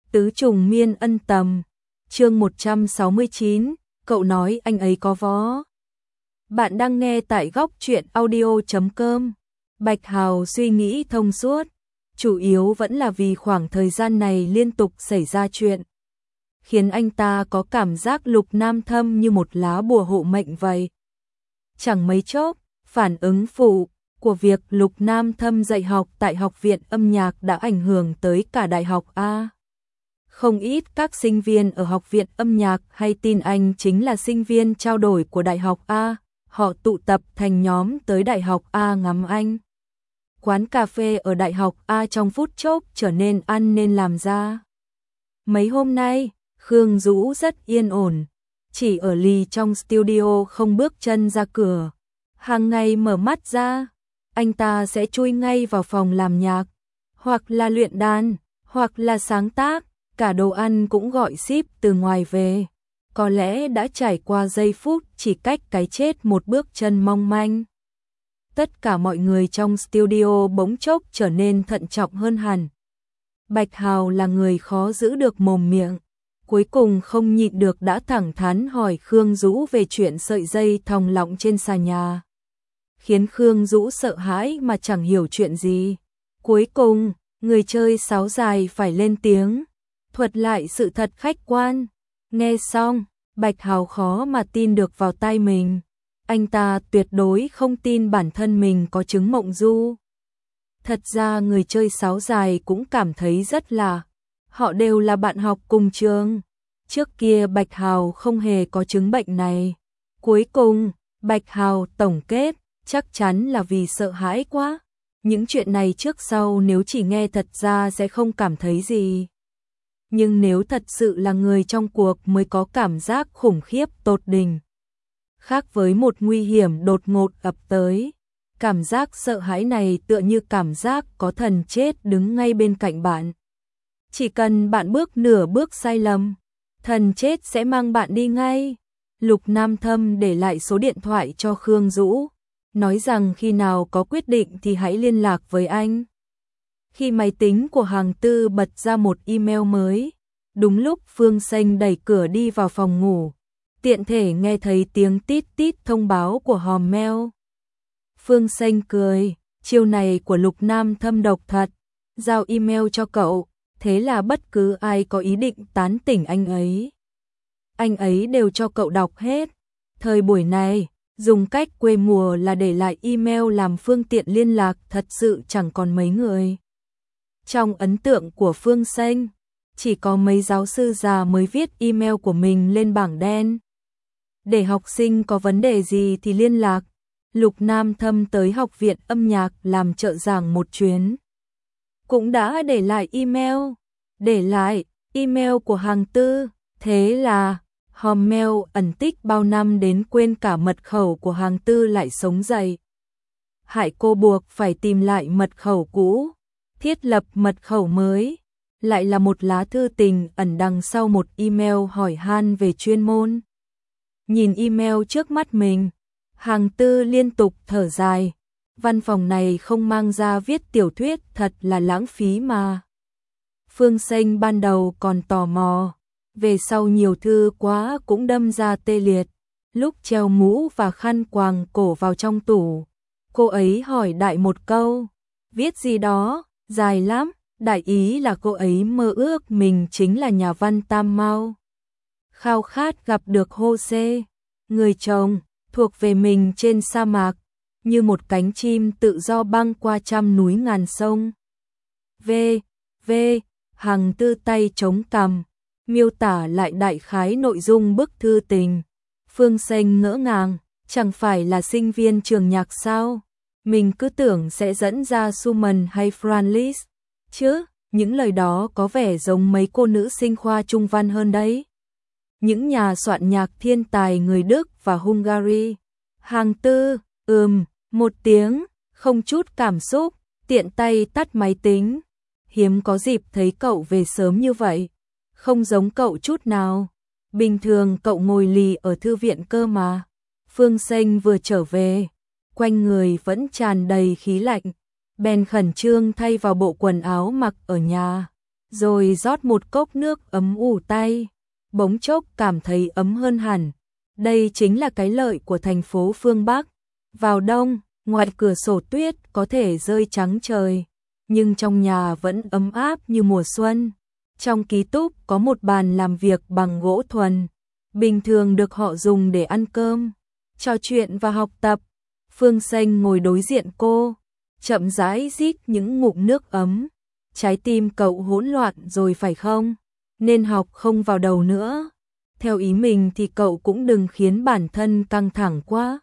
Tứ trùng miên ân tầm. Chương 169, cậu nói anh ấy có vó. Bạn đang nghe tại góc truyện audio.com. Bạch Hào suy nghĩ thông suốt, chủ yếu vẫn là vì khoảng thời gian này liên tục xảy ra chuyện, khiến anh ta có cảm giác Lục Nam Thâm như một lá bùa hộ mệnh vậy. Chẳng mấy chốc, phản ứng phụ của việc Lục Nam Thâm dạy học tại Học viện âm nhạc đã ảnh hưởng tới cả Đại học A. Không ít các sinh viên ở Học viện âm nhạc hay tin anh chính là sinh viên trao đổi của Đại học A, họ tụ tập thành nhóm tới Đại học A ngắm anh. Quán cà phê ở Đại học A trong phút chốc trở nên ăn nên làm ra. Mấy hôm nay, Khương Dũ rất yên ổn, chỉ ở lì trong studio không bước chân ra cửa. Hàng ngày mở mắt ra, anh ta sẽ chui ngay vào phòng làm nhạc, hoặc là luyện đàn, hoặc là sáng tác, cả đồ ăn cũng gọi ship từ ngoài về. Có lẽ đã trải qua giây phút chỉ cách cái chết một bước chân mong manh. Tất cả mọi người trong studio bỗng chốc trở nên thận trọng hơn hẳn. Bạch Hào là người khó giữ được mồm miệng, cuối cùng không nhịn được đã thẳng thắn hỏi Khương Dũ về chuyện sợi dây thòng lọng trên xà nhà. Khiến Khương Dũ sợ hãi mà chẳng hiểu chuyện gì. Cuối cùng, người chơi sáo dài phải lên tiếng, thuật lại sự thật khách quan. Nghe xong, Bạch Hào khó mà tin được vào tai mình. Anh ta tuyệt đối không tin bản thân mình có chứng mộng du. Thật ra người chơi sáo dài cũng cảm thấy rất lạ. Họ đều là bạn học cùng trường. Trước kia Bạch Hào không hề có chứng bệnh này. Cuối cùng, Bạch Hào tổng kết, chắc chắn là vì sợ hãi quá. Những chuyện này trước sau nếu chỉ nghe thật ra sẽ không cảm thấy gì. Nhưng nếu thật sự là người trong cuộc mới có cảm giác khủng khiếp tột đỉnh. Khác với một nguy hiểm đột ngột ập tới, cảm giác sợ hãi này tựa như cảm giác có thần chết đứng ngay bên cạnh bạn. Chỉ cần bạn bước nửa bước sai lầm, thần chết sẽ mang bạn đi ngay. Lục Nam Thâm để lại số điện thoại cho Khương Dũ, nói rằng khi nào có quyết định thì hãy liên lạc với anh. Khi máy tính của Hàng Tư bật ra một email mới, đúng lúc Phương Xanh đẩy cửa đi vào phòng ngủ, tiện thể nghe thấy tiếng tít tít thông báo của hòm mail. Phương Xanh cười, chiêu này của Lục Nam Thâm độc thật, giao email cho cậu, thế là bất cứ ai có ý định tán tỉnh anh ấy đều cho cậu đọc hết. Thời buổi này, dùng cách quê mùa là để lại email làm phương tiện liên lạc thật sự chẳng còn mấy người. Trong ấn tượng của Phương Xanh, chỉ có mấy giáo sư già mới viết email của mình lên bảng đen. Để học sinh có vấn đề gì thì liên lạc. Lục Nam Thâm tới Học viện âm nhạc làm trợ giảng một chuyến, cũng đã để lại email của Hàng Tư. Thế là hòm mail ẩn tích bao năm đến quên cả mật khẩu của Hàng Tư lại sống dậy. Hại cô buộc phải tìm lại mật khẩu cũ, thiết lập mật khẩu mới, lại là một lá thư tình ẩn đằng sau một email hỏi han về chuyên môn. Nhìn email trước mắt mình, Hàng Tư liên tục thở dài, văn phòng này không mang ra viết tiểu thuyết thật là lãng phí mà. Phương Xanh ban đầu còn tò mò, về sau nhiều thư quá cũng đâm ra tê liệt. Lúc treo mũ và khăn quàng cổ vào trong tủ, cô ấy hỏi đại một câu, viết gì đó, dài lắm, đại ý là cô ấy mơ ước mình chính là nhà văn Tam Mao. Khao khát gặp được Jose, người chồng, thuộc về mình trên sa mạc, như một cánh chim tự do băng qua trăm núi ngàn sông. Hàng Tư tay chống cằm, miêu tả lại đại khái nội dung bức thư tình. Phương Xanh ngỡ ngàng, chẳng phải là sinh viên trường nhạc sao? Mình cứ tưởng sẽ dẫn ra Schumann hay Franz chứ, những lời đó có vẻ giống mấy cô nữ sinh khoa trung văn hơn đấy. Những nhà soạn nhạc thiên tài người Đức và Hungary. Hàng Tư, một tiếng, không chút cảm xúc, tiện tay tắt máy tính. Hiếm có dịp thấy cậu về sớm như vậy, không giống cậu chút nào. Bình thường cậu ngồi lì ở thư viện cơ mà. Phương Xanh vừa trở về, quanh người vẫn tràn đầy khí lạnh, bèn khẩn trương thay vào bộ quần áo mặc ở nhà. rồi rót một cốc nước ấm ủ tay, bỗng chốc cảm thấy ấm hơn hẳn. Đây chính là cái lợi của thành phố phương Bắc. Vào đông, ngoài cửa sổ tuyết có thể rơi trắng trời, nhưng trong nhà vẫn ấm áp như mùa xuân. Trong ký túc có một bàn làm việc bằng gỗ thuần, bình thường được họ dùng để ăn cơm, trò chuyện và học tập. Phương Xanh ngồi đối diện cô, chậm rãi rít những ngụm nước ấm. Trái tim cậu hỗn loạn rồi phải không? Nên học không vào đầu nữa. Theo ý mình thì cậu cũng đừng khiến bản thân căng thẳng quá.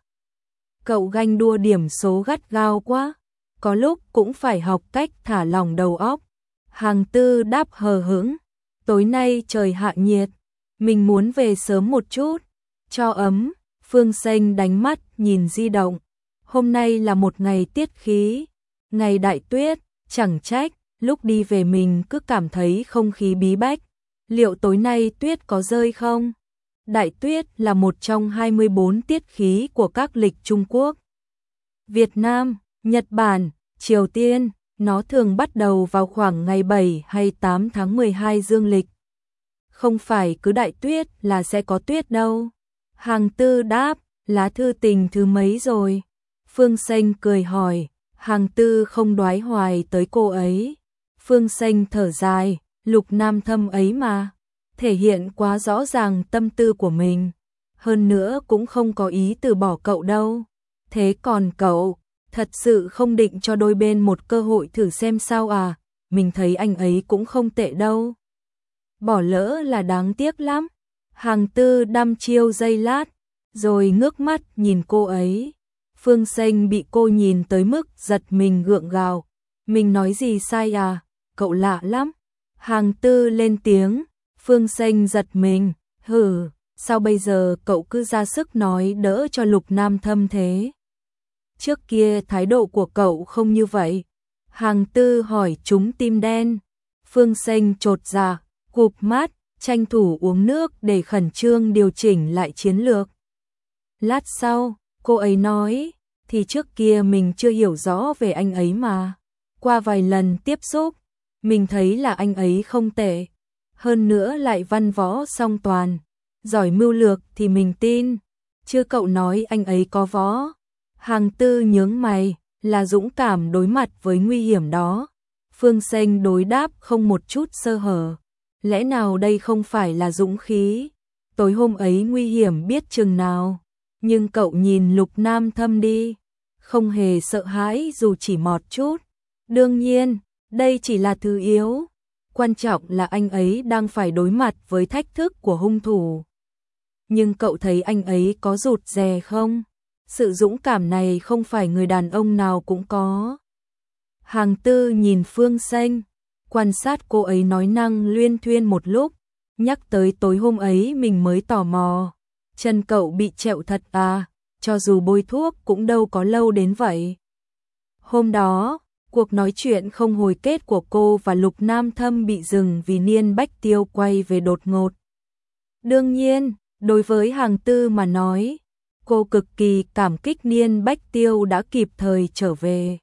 Cậu ganh đua điểm số gắt gao quá. Có lúc cũng phải học cách thả lỏng đầu óc. Hàng Tư đáp hờ hững. Tối nay trời hạ nhiệt, mình muốn về sớm một chút, cho ấm. Phương Xanh đánh mắt nhìn di động. Hôm nay là một ngày tiết khí, ngày đại tuyết, chẳng trách, lúc đi về mình cứ cảm thấy không khí bí bách. Liệu tối nay tuyết có rơi không? Đại tuyết là một trong 24 tiết khí của các lịch Trung Quốc, Việt Nam, Nhật Bản, Triều Tiên. Nó thường bắt đầu vào khoảng ngày 7 hay 8 tháng 12 dương lịch. Không phải cứ đại tuyết là sẽ có tuyết đâu. Hàng Tư đáp, lá thư tình thứ mấy rồi? Phương Xanh cười hỏi. Hàng Tư không đoái hoài tới cô ấy. Phương Xanh thở dài, Lục Nam Thâm ấy mà, thể hiện quá rõ ràng tâm tư của mình. Hơn nữa cũng không có ý từ bỏ cậu đâu. Thế còn cậu, thật sự không định cho đôi bên một cơ hội thử xem sao à? Mình thấy anh ấy cũng không tệ đâu. Bỏ lỡ là đáng tiếc lắm. Hàng Tư đăm chiêu giây lát, rồi ngước mắt nhìn cô ấy. Phương Xanh bị cô nhìn tới mức giật mình gượng gạo. Mình nói gì sai à? Cậu lạ lắm. Hàng Tư lên tiếng. Phương Xanh giật mình. Hừ, sao bây giờ cậu cứ ra sức nói đỡ cho Lục Nam Thâm thế? Trước kia thái độ của cậu không như vậy. Hàng Tư hỏi trúng tim đen. Phương Xanh chột dạ, cụp mắt, tranh thủ uống nước để khẩn trương điều chỉnh lại chiến lược. Lát sau, cô ấy nói, thì trước kia mình chưa hiểu rõ về anh ấy mà. Qua vài lần tiếp xúc, mình thấy là anh ấy không tệ. Hơn nữa lại văn võ song toàn, giỏi mưu lược thì mình tin. Chứ cậu nói anh ấy có võ. Hàng Tư nhướng mày, là dũng cảm đối mặt với nguy hiểm đó. Phương Xanh đối đáp không một chút sơ hở. Lẽ nào đây không phải là dũng khí? Tối hôm ấy nguy hiểm biết chừng nào. Nhưng cậu nhìn Lục Nam Thâm đi, không hề sợ hãi dù chỉ một chút. Đương nhiên, đây chỉ là thứ yếu. Quan trọng là anh ấy đang phải đối mặt với thách thức của hung thủ. Nhưng cậu thấy anh ấy có rụt rè không? Sự dũng cảm này không phải người đàn ông nào cũng có. Hàng Tư nhìn Phương Xanh, quan sát cô ấy nói năng luyên thuyên một lúc, nhắc tới tối hôm ấy mình mới tò mò. Chân cậu bị trẹo thật à, cho dù bôi thuốc cũng đâu có lâu đến vậy. Hôm đó, cuộc nói chuyện không hồi kết của cô và Lục Nam Thâm bị dừng vì Niên Bách Tiêu quay về đột ngột. Đương nhiên, đối với Hàng Tư mà nói, cô cực kỳ cảm kích Niên Bách Tiêu đã kịp thời trở về.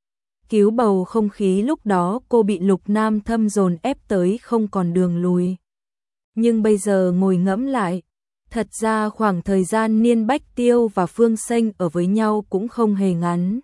Cứu bầu không khí lúc đó cô bị Lục Nam Thâm dồn ép tới không còn đường lùi. Nhưng bây giờ ngồi ngẫm lại, thật ra khoảng thời gian Niên Bách Tiêu và Phương Xanh ở với nhau cũng không hề ngắn.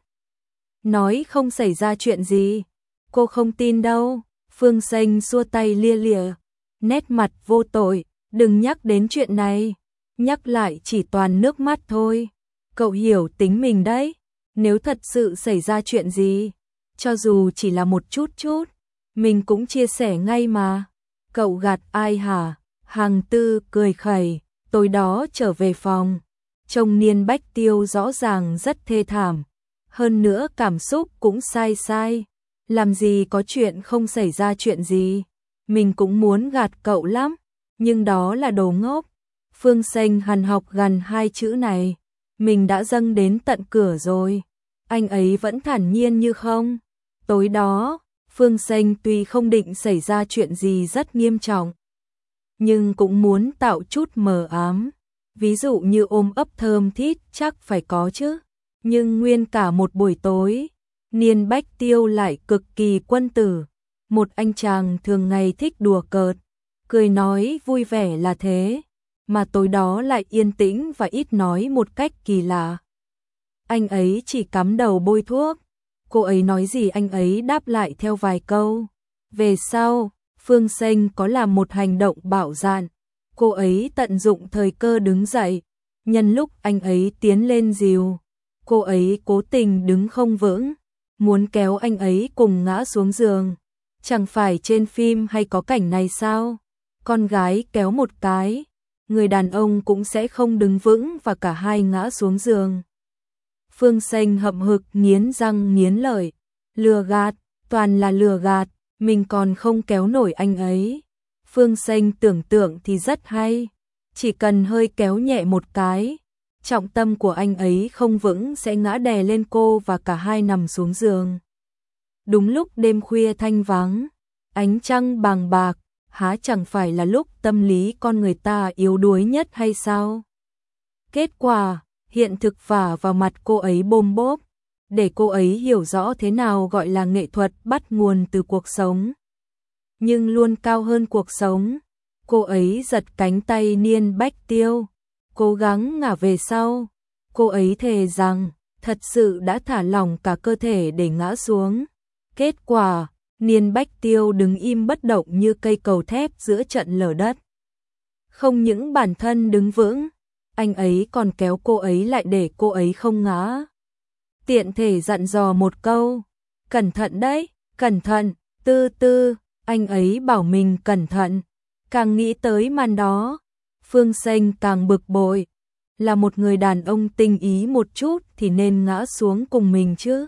Nói không xảy ra chuyện gì, cô không tin đâu. Phương Xanh xua tay lia lịa, nét mặt vô tội, đừng nhắc đến chuyện này, nhắc lại chỉ toàn nước mắt thôi. Cậu hiểu tính mình đấy, nếu thật sự xảy ra chuyện gì, cho dù chỉ là một chút, mình cũng chia sẻ ngay mà. Cậu gạt ai hả? Hàng Tư cười khẩy, tối đó trở về phòng, trông Niên Bách Tiêu rõ ràng rất thê thảm. Hơn nữa cảm xúc cũng sai. Làm gì có chuyện không xảy ra chuyện gì. Mình cũng muốn gạt cậu lắm, nhưng đó là đồ ngốc. Phương Xanh hằn học gần hai chữ này. Mình đã dâng đến tận cửa rồi. Anh ấy vẫn thản nhiên như không. Tối đó, Phương Xanh tuy không định xảy ra chuyện gì rất nghiêm trọng, nhưng cũng muốn tạo chút mờ ám. Ví dụ như ôm ấp thơm thít chắc phải có chứ. Nhưng nguyên cả một buổi tối, Niên Bách Tiêu lại cực kỳ quân tử. một anh chàng thường ngày thích đùa cợt, cười nói vui vẻ là thế, mà tối đó lại yên tĩnh và ít nói một cách kỳ lạ. Anh ấy chỉ cắm đầu bôi thuốc, cô ấy nói gì anh ấy đáp lại theo vài câu. Về sau, Phương Xanh có làm một hành động bạo dạn, cô ấy tận dụng thời cơ đứng dậy, nhân lúc anh ấy tiến lên dìu, cô ấy cố tình đứng không vững, muốn kéo anh ấy cùng ngã xuống giường. Chẳng phải trên phim hay có cảnh này sao? Con gái kéo một cái, người đàn ông cũng sẽ không đứng vững và cả hai ngã xuống giường. Phương Xanh hậm hực nghiến răng nghiến lợi, lừa gạt, toàn là lừa gạt, mình còn không kéo nổi anh ấy. Phương Xanh tưởng tượng thì rất hay, chỉ cần hơi kéo nhẹ một cái, trọng tâm của anh ấy không vững sẽ ngã đè lên cô và cả hai nằm xuống giường. Đúng lúc đêm khuya thanh vắng, ánh trăng bàng bạc, há chẳng phải là lúc tâm lý con người ta yếu đuối nhất hay sao? Kết quả, hiện thực phả vào mặt cô ấy bôm bốp, để cô ấy hiểu rõ thế nào gọi là nghệ thuật bắt nguồn từ cuộc sống, nhưng luôn cao hơn cuộc sống. Cô ấy giật cánh tay Niên Bách Tiêu, cố gắng ngả về sau. Cô ấy thề rằng thật sự đã thả lỏng cả cơ thể để ngã xuống. Kết quả, Niên Bách Tiêu đứng im bất động như cây cầu thép giữa trận lở đất. Không những bản thân đứng vững, anh ấy còn kéo cô ấy lại để cô ấy không ngã. Tiện thể dặn dò một câu, cẩn thận đấy, cẩn thận, tư tư, anh ấy bảo mình cẩn thận. Càng nghĩ tới màn đó, Phương Xanh càng bực bội, là một người đàn ông tinh ý một chút thì nên ngã xuống cùng mình chứ.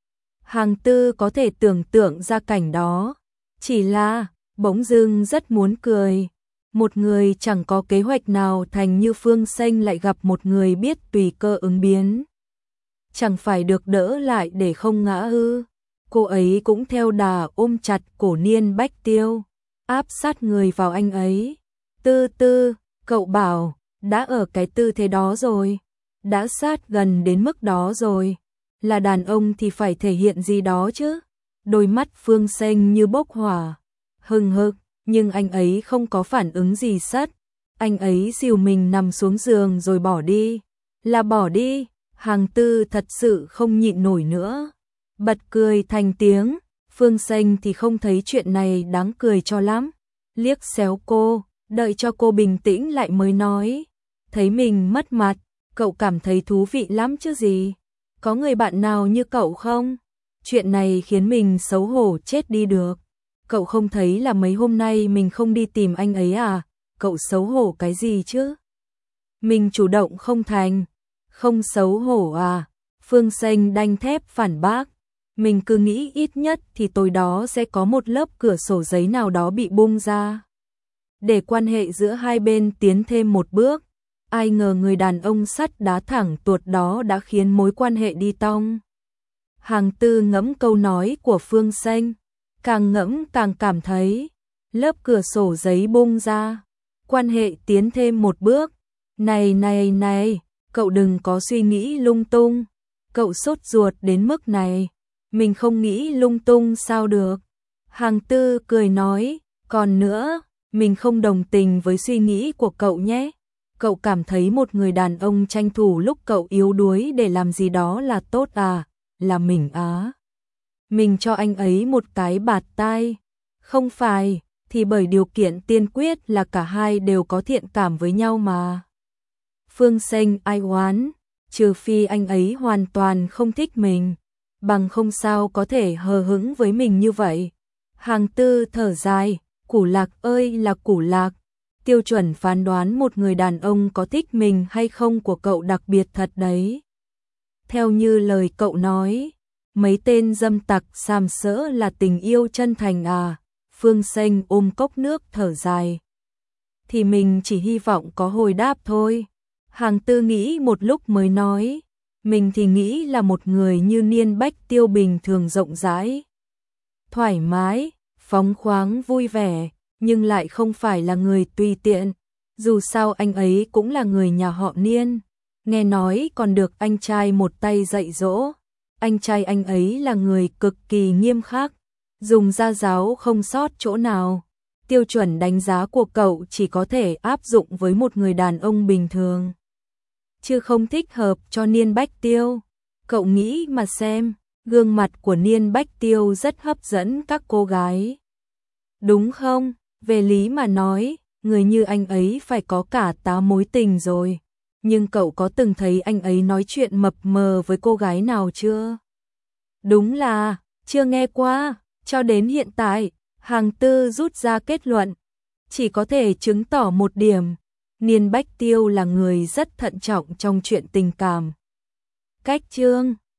Hàng Tư có thể tưởng tượng ra cảnh đó, chỉ là bỗng dưng rất muốn cười. Một người chẳng có kế hoạch nào thành như Phương Xanh lại gặp một người biết tùy cơ ứng biến. Chẳng phải được đỡ lại để không ngã ư? Cô ấy cũng theo đà ôm chặt cổ Niên Bách Tiêu, áp sát người vào anh ấy. Tư tư, cậu bảo, đã ở cái tư thế đó rồi, đã sát gần đến mức đó rồi, là đàn ông thì phải thể hiện gì đó chứ. Đôi mắt Phương Xanh như bốc hỏa, hừng hực, nhưng anh ấy không có phản ứng gì sất. Anh ấy dìu mình nằm xuống giường rồi bỏ đi. Là bỏ đi. Hàng Tư thật sự không nhịn nổi nữa, bật cười thành tiếng. Phương Xanh thì không thấy chuyện này đáng cười cho lắm, liếc xéo cô, đợi cho cô bình tĩnh lại mới nói, thấy mình mất mặt, cậu cảm thấy thú vị lắm chứ gì? Có người bạn nào như cậu không? Chuyện này khiến mình xấu hổ chết đi được. Cậu không thấy là mấy hôm nay mình không đi tìm anh ấy à? Cậu xấu hổ cái gì chứ? Mình chủ động không thành, không xấu hổ à? Phương Xanh đanh thép phản bác. Mình cứ nghĩ ít nhất thì tối đó sẽ có một lớp cửa sổ giấy nào đó bị bung ra, để quan hệ giữa hai bên tiến thêm một bước. Ai ngờ người đàn ông sắt đá thẳng tuột đó đã khiến mối quan hệ đi tong. Hàng Tư ngẫm câu nói của Phương Xanh, càng ngẫm càng cảm thấy, lớp cửa sổ giấy bung ra, quan hệ tiến thêm một bước. Này, cậu đừng có suy nghĩ lung tung, cậu sốt ruột đến mức này, mình không nghĩ lung tung sao được. Hàng Tư cười nói, còn nữa, mình không đồng tình với suy nghĩ của cậu nhé. Cậu cảm thấy một người đàn ông tranh thủ lúc cậu yếu đuối để làm gì đó là tốt à? Là mình á? Mình cho anh ấy một cái bạt tai. Không phải, thì bởi điều kiện tiên quyết là cả hai đều có thiện cảm với nhau mà. Phương Xanh ai oán, trừ phi anh ấy hoàn toàn không thích mình, bằng không sao có thể hờ hững với mình như vậy. Hàng Tư thở dài, Củ Lạc ơi là Củ Lạc, tiêu chuẩn phán đoán một người đàn ông có thích mình hay không của cậu đặc biệt thật đấy. Theo như lời cậu nói, mấy tên dâm tặc sàm sỡ là tình yêu chân thành à? Phương Xanh ôm cốc nước thở dài. Thì mình chỉ hy vọng có hồi đáp thôi. Hàng Tư nghĩ một lúc mới nói, mình thì nghĩ là một người như Niên Bách Tiêu bình thường rộng rãi, thoải mái, phóng khoáng vui vẻ, nhưng lại không phải là người tùy tiện. Dù sao anh ấy cũng là người nhà họ Niên, nghe nói còn được anh trai một tay dạy dỗ. Anh trai anh ấy là người cực kỳ nghiêm khắc, dùng ra giáo không sót chỗ nào. Tiêu chuẩn đánh giá của cậu chỉ có thể áp dụng với một người đàn ông bình thường, chứ không thích hợp cho Niên Bách Tiêu. Cậu nghĩ mà xem, gương mặt của Niên Bách Tiêu rất hấp dẫn các cô gái. Đúng không? Về lý mà nói, người như anh ấy phải có cả 8 mối tình rồi. Nhưng cậu có từng thấy anh ấy nói chuyện mập mờ với cô gái nào chưa? Đúng là, chưa nghe qua. Cho đến hiện tại, Hàng Tư rút ra kết luận, chỉ có thể chứng tỏ một điểm, Niên Bách Tiêu là người rất thận trọng trong chuyện tình cảm. Cách chương